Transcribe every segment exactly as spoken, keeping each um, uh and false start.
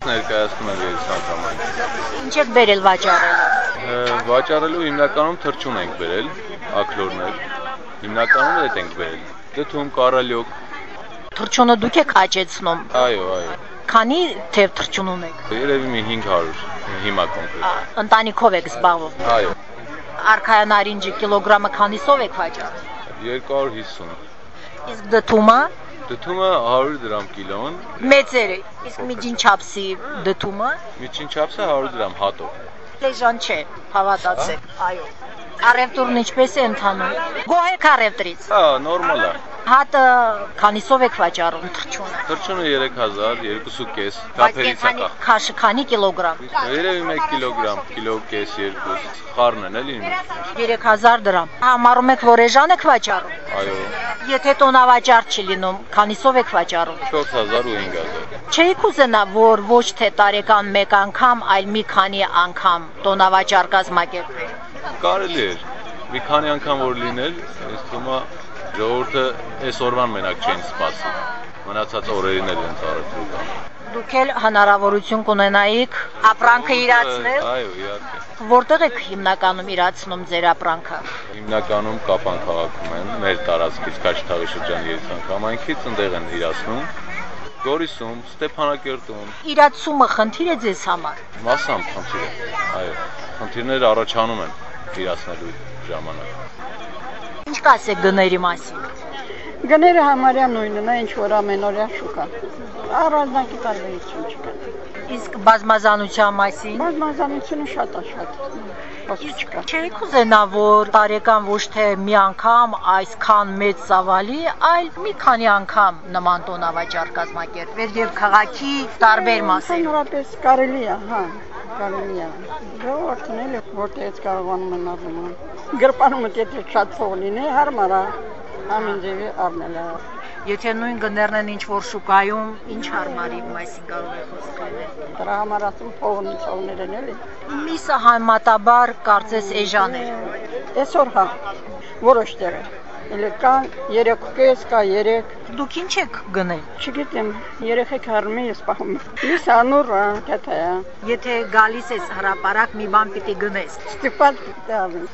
ներկայացնում եմ երիտասարդամային։ Ինչ եք բերել վաճառելու։ Վաճառելու հիմնականում թռչուն ենք բերել, ակլորներ։ Հիմնականում այդ ենք բերել։ Դդում, կարալյոկ։ Թռչունը դուք եք աճեցնում։ Այո, այո։ Քանի թև թռչուն ունեք։ Երևի մի հինգ հարյուր հիմա կոնկրետ։ Ընտանիքով եք զբաղվում։ Այո։ Արքայա նարինջի կիլոգրամը քանիսով եք վաճառում։ երկու հարյուր հիսուն։ Իսկ դդումը։ Դդումը հարյուր դրամ կիլոն։ Մեծերը։ Իսկ միջինչափսի դդումը։ Միջինչափսը հարյուր դրամ հատով։ Լեժան չէ, հավատացեք, այո։ Առևտուրն ինչպես է ընթանում։ Գոհ եք առևտրից։ Հա, նորմալ է։ Հատը քանիսով եք վաճառում թռչունը։ Թռչունը երեք հազար, երկու ու կես, թափերից է կախ։ Քաշը քանի կիլոգրամ։ Երևի մեկ կիլոգրամ, կիլո կես, երկու։ Խառն են էլի։ երեք հազար դրամ։ Համարում եք, որ էժան եք վաճառում։ Այո։ Եթե տոնավաճառ չի լինում, քանիսով եք վաճառում։ չորս հազար ու հինգ հազար։ Չէի կուզենա, որ ոչ թե տարեկան մեկ անգամ, այլ մի քանի անգամ տոնավաճառ կազմակերպել։ Կարելի էր։ Մի քանի անգամ որ լինել, ինձ թվում է ժողովուրդը այսօրվան մենակ չեն սպասի։ Մնացած օրերին էլ են ծառայում։ Դուք էլ հնարավորություն կունենայիք ապրանքը իրացնել։ Այո, իհարկե։ Որտեղ եք հիմնականում իրացնում ձեր ապրանքը։ Հիմնականում Կապան քաղաքում են, մեր տարածքից Քաչթաղի շրջանի երիտասարդամայնքից ընդեղ են իրացնում։ Գորիսում, Ստեփանակերտում։ Իրացումը խնդիր է ձեզ համար։ Մասամբ խնդիր է։ Այո, խնդիրներ առաջանում են իրացնելու ժամանակ։ Ինչ կասեք գների մասին։ Գները համարյա նույնն է, ինչ որ ամենօրյա շուկա։ Առանձնակի տարբերություն չկա։ Իսկ բազմազանության մասին։ Բազմազանությունը շատ է շատ։ Իսկ չէի կուզենա, որ տարեկան ոչ թե մի անգամ այսքան մեծ ծավալի, այլ մի քանի անգամ նման տոնավաճառ կազմակերպել եւ քաղաքի տարբեր մասեր։ Նորապես կարելի է, հա, կարելի է։ Ժողովուրդն էլ որտեղից կարողանում են առնել։ Գրպանումը եթե շատ փող լինի, հարմար է։ Ամեն ձևի առնել է։ Եթե նույն գներն են ինչ որ շուկայում, ինչ հարմարի մասին կարող է խոսք լինել։ Դրա համար ասում փողն իցողներ են էլի։ Միսը համատաբար կարծես էժան է։ Այսօր հա, որոշ տեղ է։ Էլ կան երեք կես, կա երեք։ Դուք ինչ եք գնել։ Չգիտեմ, երեխեք հարմի ես պահում։ Միս անուր, կաթա։ Եթե գալիս ես հրապարակ, մի բան պիտի գնես։ Ստիպած պիտի առնեմ։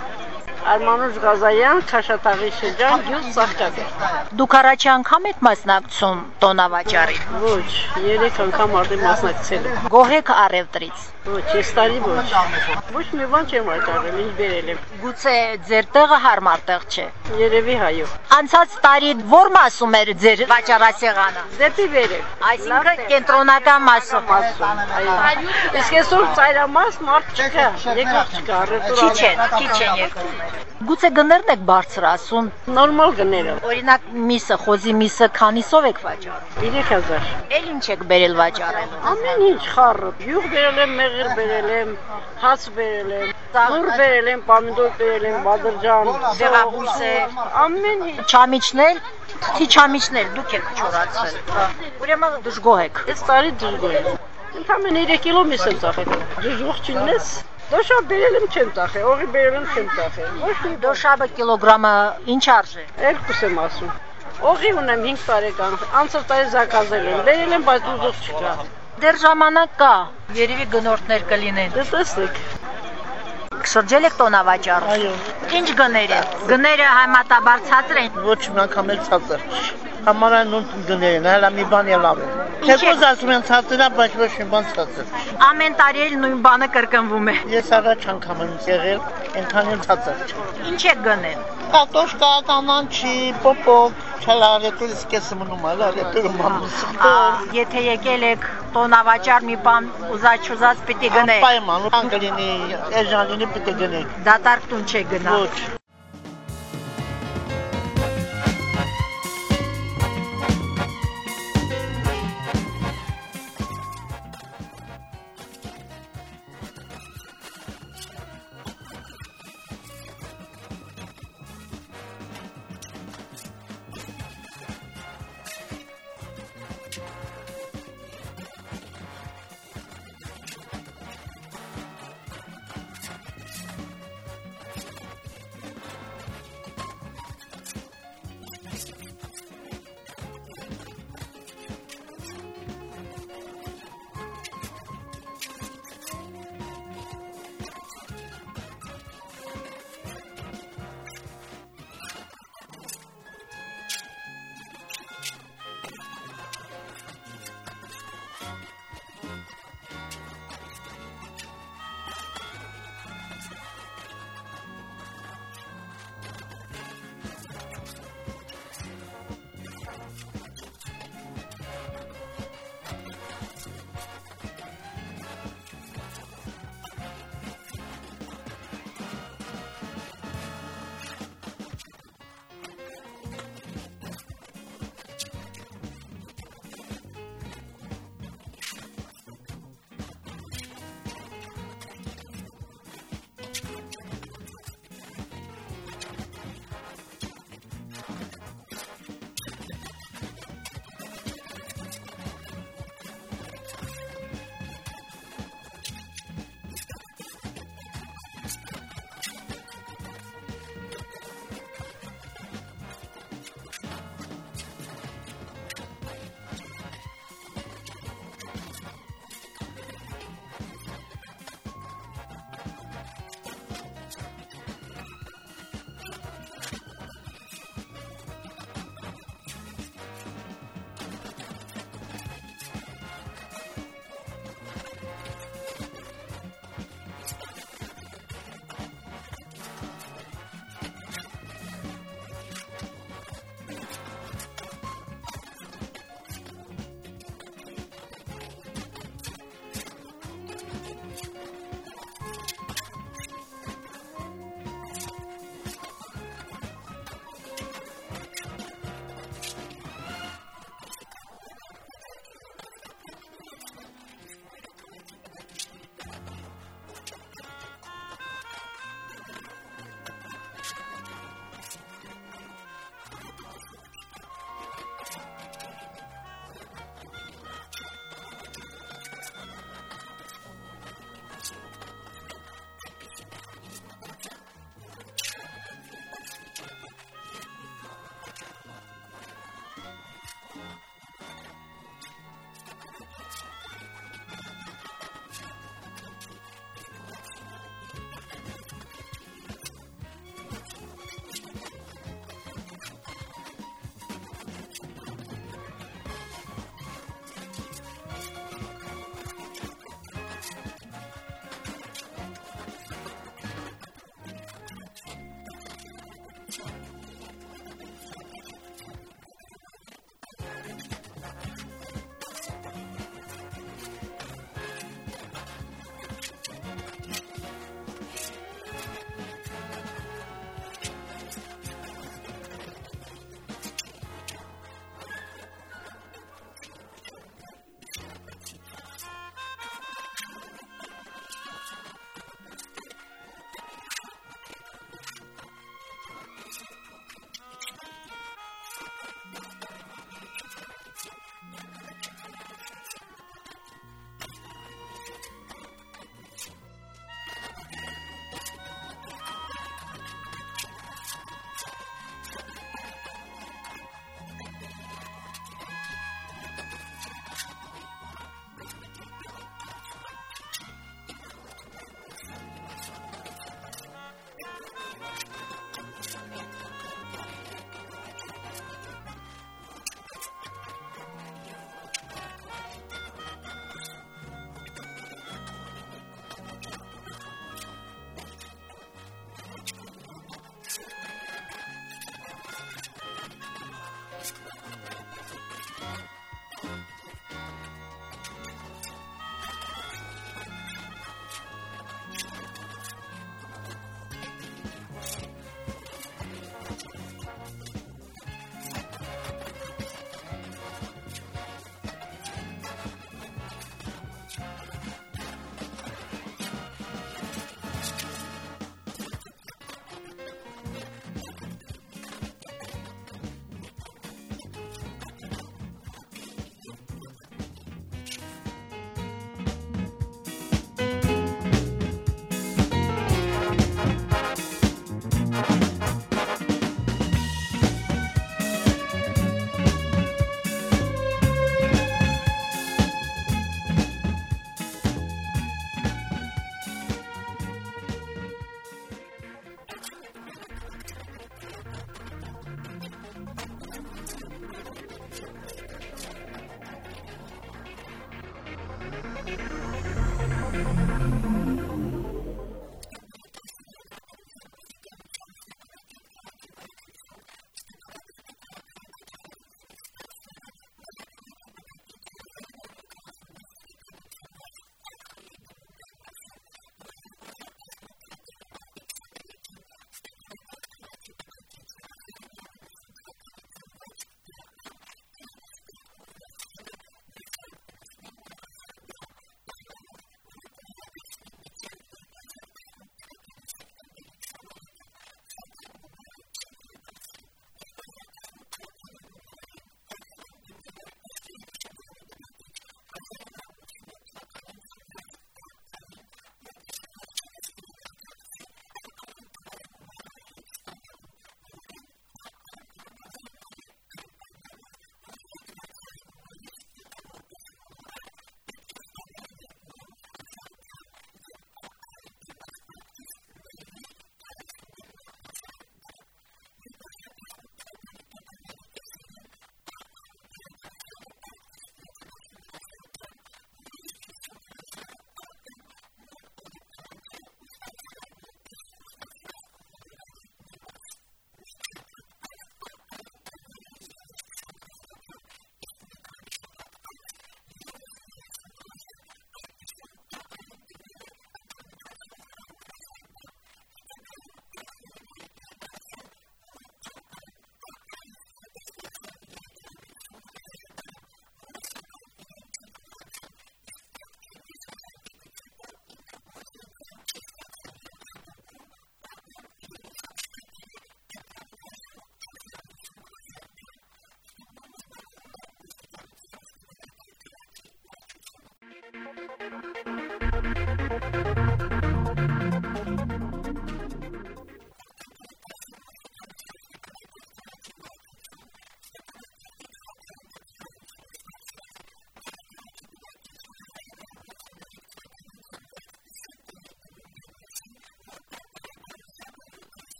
Արմանուշ Ղազարյան, Քաշաթաղի շրջան, գյուղ Սախկատեր։ Դուք առաջի անգամ եք մասնակցում տոնավաճառին։ Ոչ, երեք անգամ արդեն մասնակցել եմ։ Գոհ եք առևտրից։ Ոչ, ես տարի ոչ։ Ոչ մի բան չեմ վաճառել, ինչ բերել եմ։ Գուցե ձեր տեղը հարմար տեղ չէ։ Երևի հայո։ Անցած տարի ո՞ր մասում էր ձեր վաճառասեղանը։ Դեպի վերև։ Այսինքն կենտրոնական մասում։ Այո։ Իսկ այսօր ծայրամաս մարդ չկա, եկող չկա, առևտուր։ Քիչ են, քիչ են եկողներ։ Գուցե գներն եք բարձր ասում։ Նորմալ գները։ Օրինակ միսը, խոզի միսը քանիսով եք վաճառում։ երեք հազար։ Էլ ինչ եք բերել վաճառելու։ Ամեն ինչ խառը։ Յուղ բերել եմ, մեղր բերել եմ, հաց բերել եմ, նուր բերել եմ, պամիդոր բերել եմ, բադրջան, դեղաբույսեր, ամեն ինչ։ Չամիչներ, թթի չամիչներ դուք եք չորացրել։ Ուրեմն դժգոհ եք։ Այս տարի դժգոհ եմ։ Ընդամենը երեք կիլո միս եմ ծախել։ Դժգոհ չլինես։ Դոշաբ բերել եմ չեմ ծախել, օղի բերել եմ չեմ ծախել։ Ոչ մի դոշաբը կիլոգրամը ինչ արժե։ Երկուս եմ ասում։ Օղի ունեմ հինգ տարեկան, անցած տարի զակազել եմ, բերել եմ, բայց ուզող չկա։ Դեռ ժամանակ կա, երևի գնորդներ կլինեն։ Դե տեսեք։ Շրջել եք տոնավաճառը։ Այո։ Ինչ գներ է։ Գները համատաբար ցածր են։ Ոչ մի անգամ էլ ցածր։ Համարան նույն գներն, հələ մի բան էլ լավ է։ Թեկոզ ասում են ցածր է, բայց ոչ մի բան ցածր։ Ամեն տարի էլ նույն բանը կրկնվում է։ Ես առաջ անգամ եմ եղել, այնքան էլ ցածր չէ։ Ինչ եք գնել։ Կարտոշկա, կանանչի, պոպոկ, չլարետուր իսկես մնում է, լարետուր մամուս։ Եթե եկել եք տոնավաճառ մի բան ուզաչ-ուզած պիտի գնեք։ Պայման, ան կլինի, էժան լինի պիտի գնեք։ Դատարկ տուն չեք գնա։ Ոչ։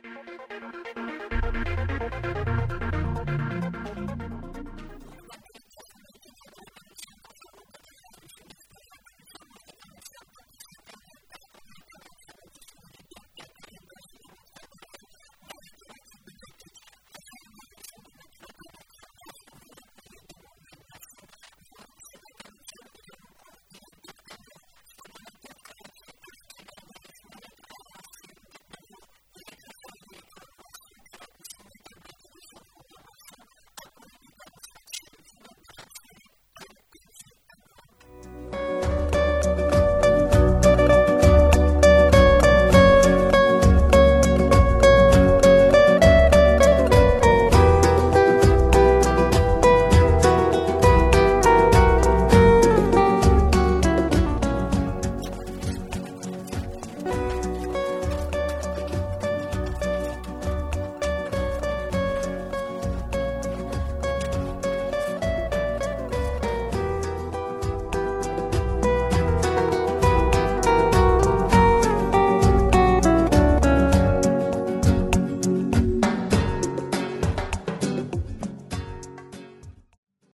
Thank you.